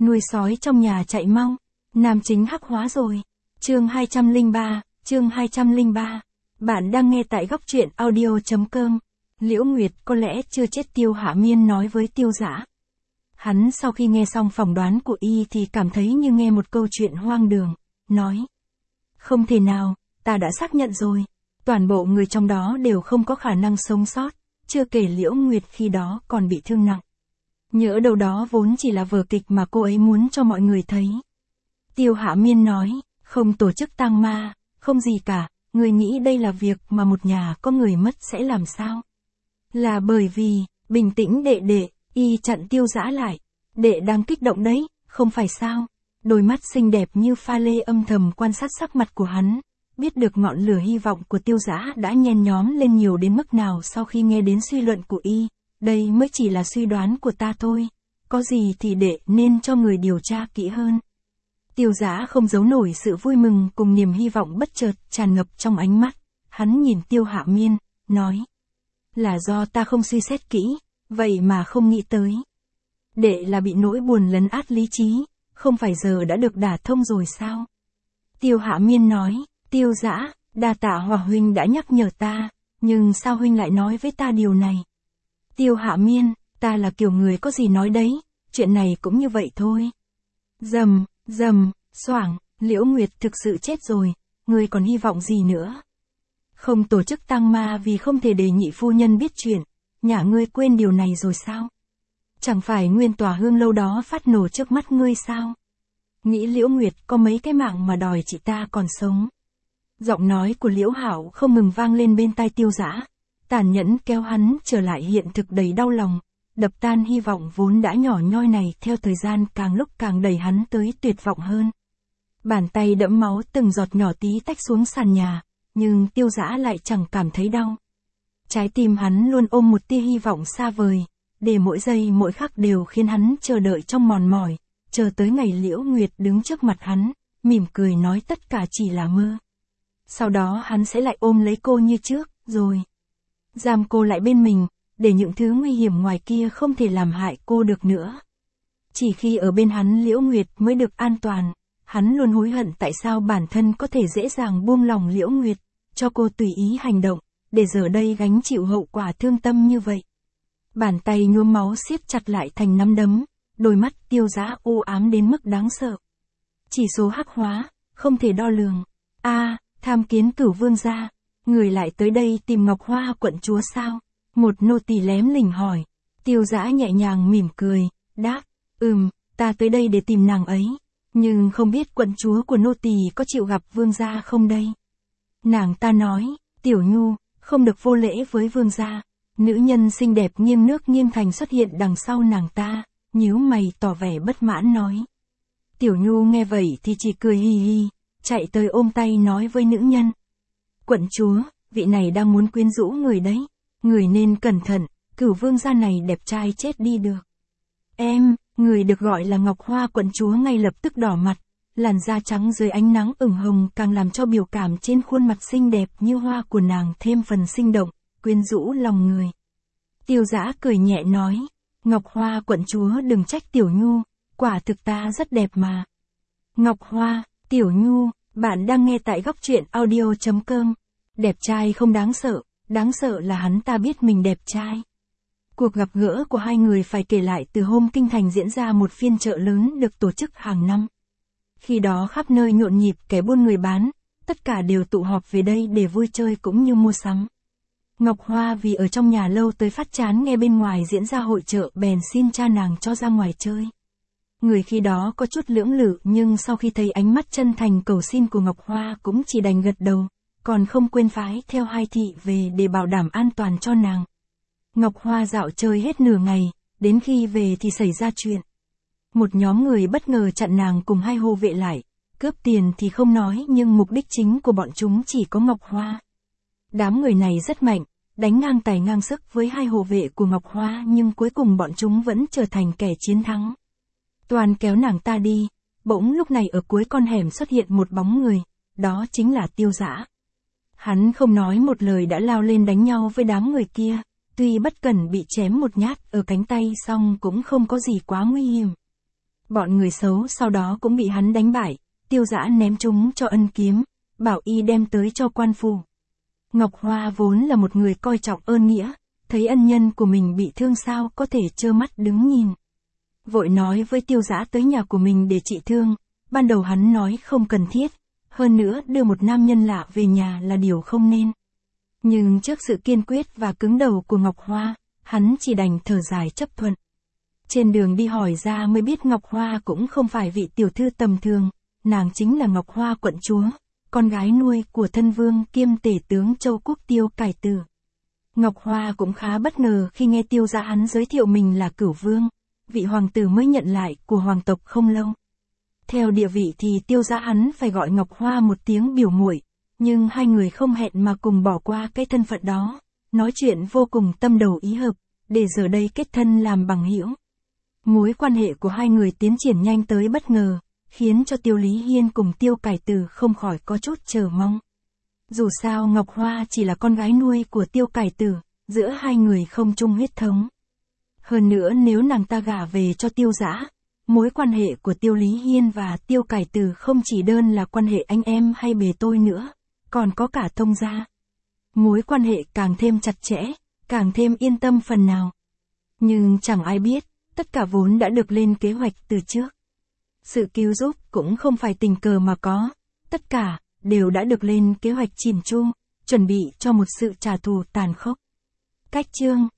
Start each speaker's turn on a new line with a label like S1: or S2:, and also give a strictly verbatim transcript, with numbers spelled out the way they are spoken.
S1: nuôi sói trong nhà chạy mau. Nam chính hắc hóa rồi. Chương hai trăm lẻ ba, chương hai trăm lẻ ba. Bạn đang nghe tại góc truyện audio chấm com. Liễu Nguyệt có lẽ chưa chết, Tiêu Hạ Miên nói với Tiêu Dã. Hắn sau khi nghe xong phỏng đoán của y thì cảm thấy như nghe một câu chuyện hoang đường, nói. Không thể nào, ta đã xác nhận rồi. Toàn bộ người trong đó đều không có khả năng sống sót, chưa kể Liễu Nguyệt khi đó còn bị thương nặng. Nhỡ đâu đó vốn chỉ là vở kịch mà cô ấy muốn cho mọi người thấy. Tiêu Hạ Miên nói, không tổ chức tang ma, không gì cả, người nghĩ đây là việc mà một nhà có người mất sẽ làm sao? Là bởi vì, bình tĩnh đệ đệ, y chặn Tiêu Dã lại. Đệ đang kích động đấy, không phải sao? Đôi mắt xinh đẹp như pha lê âm thầm quan sát sắc mặt của hắn, biết được ngọn lửa hy vọng của Tiêu Dã đã nhen nhóm lên nhiều đến mức nào sau khi nghe đến suy luận của y. Đây mới chỉ là suy đoán của ta thôi, có gì thì đệ nên cho người điều tra kỹ hơn. Tiêu Dã không giấu nổi sự vui mừng cùng niềm hy vọng bất chợt tràn ngập trong ánh mắt, hắn nhìn Tiêu Hạ Miên, nói. Là do ta không suy xét kỹ, vậy mà không nghĩ tới. Đệ là bị nỗi buồn lấn át lý trí, không phải giờ đã được đả thông rồi sao? Tiêu Hạ Miên nói, Tiêu Dã, đa tạ Hòa huynh đã nhắc nhở ta, nhưng sao huynh lại nói với ta điều này? Tiêu Hạ Miên, ta là kiểu người có gì nói đấy, chuyện này cũng như vậy thôi. Dầm, dầm, xoảng, Liễu Nguyệt thực sự chết rồi, ngươi còn hy vọng gì nữa? Không tổ chức tang ma vì không thể để nhị phu nhân biết chuyện, nhà ngươi quên điều này rồi sao? Chẳng phải nguyên tòa hương lâu đó phát nổ trước mắt ngươi sao? Nghĩ Liễu Nguyệt có mấy cái mạng mà đòi chị ta còn sống. Giọng nói của Liễu Hạo không ngừng vang lên bên tai Tiêu Dã, tàn nhẫn kéo hắn trở lại hiện thực đầy đau lòng, đập tan hy vọng vốn đã nhỏ nhoi này theo thời gian càng lúc càng đẩy hắn tới tuyệt vọng hơn. Bàn tay đẫm máu từng giọt nhỏ tí tách xuống sàn nhà, nhưng Tiêu Dã lại chẳng cảm thấy đau. Trái tim hắn luôn ôm một tia hy vọng xa vời, để mỗi giây mỗi khắc đều khiến hắn chờ đợi trong mòn mỏi, chờ tới ngày Liễu Nguyệt đứng trước mặt hắn, mỉm cười nói tất cả chỉ là mơ. Sau đó hắn sẽ lại ôm lấy cô như trước, rồi giam cô lại bên mình, để những thứ nguy hiểm ngoài kia không thể làm hại cô được nữa. Chỉ khi ở bên hắn Liễu Nguyệt mới được an toàn, hắn luôn hối hận tại sao bản thân có thể dễ dàng buông lòng Liễu Nguyệt, cho cô tùy ý hành động, để giờ đây gánh chịu hậu quả thương tâm như vậy. Bàn tay nhuốm máu siết chặt lại thành nắm đấm, đôi mắt Tiêu Dã u ám đến mức đáng sợ. Chỉ số hắc hóa, không thể đo lường. A, à, tham kiến Cửu vương gia, người lại tới đây tìm Ngọc Hoa quận chúa sao? Một nô tỳ lém lỉnh hỏi. Tiêu Dã nhẹ nhàng mỉm cười, đáp, ừm, ta tới đây để tìm nàng ấy, nhưng không biết quận chúa của nô tỳ có chịu gặp vương gia không đây? Nàng ta nói, Tiểu Nhu, không được vô lễ với vương gia. Nữ nhân xinh đẹp nghiêng nước nghiêng thành xuất hiện đằng sau nàng ta, nhíu mày tỏ vẻ bất mãn nói. Tiểu Nhu nghe vậy thì chỉ cười hi hi, chạy tới ôm tay nói với nữ nhân. Quận chúa, vị này đang muốn quyến rũ người đấy, người nên cẩn thận, Cửu vương gia này đẹp trai chết đi được. Em, người được gọi là Ngọc Hoa quận chúa ngay lập tức đỏ mặt, làn da trắng dưới ánh nắng ửng hồng càng làm cho biểu cảm trên khuôn mặt xinh đẹp như hoa của nàng thêm phần sinh động, quyến rũ lòng người. Tiêu Dã cười nhẹ nói, Ngọc Hoa quận chúa đừng trách Tiểu Nhu, quả thực ta rất đẹp mà. Ngọc Hoa, Tiểu Nhu, bạn đang nghe tại góc truyện audio chấm com. Đẹp trai không đáng sợ, đáng sợ là hắn ta biết mình đẹp trai. Cuộc gặp gỡ của hai người phải kể lại từ hôm kinh thành diễn ra một phiên chợ lớn được tổ chức hàng năm. Khi đó khắp nơi nhộn nhịp kẻ buôn người bán, tất cả đều tụ họp về đây để vui chơi cũng như mua sắm. Ngọc Hoa vì ở trong nhà lâu tới phát chán nghe bên ngoài diễn ra hội chợ bèn xin cha nàng cho ra ngoài chơi. Người khi đó có chút lưỡng lự nhưng sau khi thấy ánh mắt chân thành cầu xin của Ngọc Hoa cũng chỉ đành gật đầu, còn không quên phái theo hai thị về để bảo đảm an toàn cho nàng. Ngọc Hoa dạo chơi hết nửa ngày, đến khi về thì xảy ra chuyện. Một nhóm người bất ngờ chặn nàng cùng hai hộ vệ lại, cướp tiền thì không nói nhưng mục đích chính của bọn chúng chỉ có Ngọc Hoa. Đám người này rất mạnh, đánh ngang tài ngang sức với hai hộ vệ của Ngọc Hoa nhưng cuối cùng bọn chúng vẫn trở thành kẻ chiến thắng. Toàn kéo nàng ta đi, bỗng lúc này ở cuối con hẻm xuất hiện một bóng người, đó chính là Tiêu Dã. Hắn không nói một lời đã lao lên đánh nhau với đám người kia, tuy bất cẩn bị chém một nhát ở cánh tay song cũng không có gì quá nguy hiểm. Bọn người xấu sau đó cũng bị hắn đánh bại, Tiêu Dã ném chúng cho Ân Kiếm, bảo y đem tới cho quan phủ. Ngọc Hoa vốn là một người coi trọng ơn nghĩa, thấy ân nhân của mình bị thương sao có thể trơ mắt đứng nhìn. Vội nói với Tiêu Dã tới nhà của mình để trị thương, ban đầu hắn nói không cần thiết, hơn nữa đưa một nam nhân lạ về nhà là điều không nên. Nhưng trước sự kiên quyết và cứng đầu của Ngọc Hoa, hắn chỉ đành thở dài chấp thuận. Trên đường đi hỏi ra mới biết Ngọc Hoa cũng không phải vị tiểu thư tầm thường, nàng chính là Ngọc Hoa quận chúa, con gái nuôi của thân vương kiêm tể tướng Châu Quốc Tiêu Cải Tử. Ngọc Hoa cũng khá bất ngờ khi nghe Tiêu Dã hắn giới thiệu mình là Cửu Vương, vị hoàng tử mới nhận lại của hoàng tộc không lâu. Theo địa vị thì Tiêu Dã hắn phải gọi Ngọc Hoa một tiếng biểu muội, nhưng hai người không hẹn mà cùng bỏ qua cái thân phận đó, nói chuyện vô cùng tâm đầu ý hợp, để giờ đây kết thân làm bằng hữu. Mối quan hệ của hai người tiến triển nhanh tới bất ngờ, khiến cho Tiêu Lý Hiên cùng Tiêu Cải Tử không khỏi có chút chờ mong. Dù sao Ngọc Hoa chỉ là con gái nuôi của Tiêu Cải Tử, giữa hai người không chung huyết thống. Hơn nữa nếu nàng ta gả về cho Tiêu Dã, mối quan hệ của Tiêu Lý Hiên và Tiêu Cải Tử không chỉ đơn là quan hệ anh em hay bề tôi nữa, còn có cả thông gia. Mối quan hệ càng thêm chặt chẽ, càng thêm yên tâm phần nào. Nhưng chẳng ai biết, tất cả vốn đã được lên kế hoạch từ trước. Sự cứu giúp cũng không phải tình cờ mà có, tất cả đều đã được lên kế hoạch chỉn chu, chuẩn bị cho một sự trả thù tàn khốc. Cách chương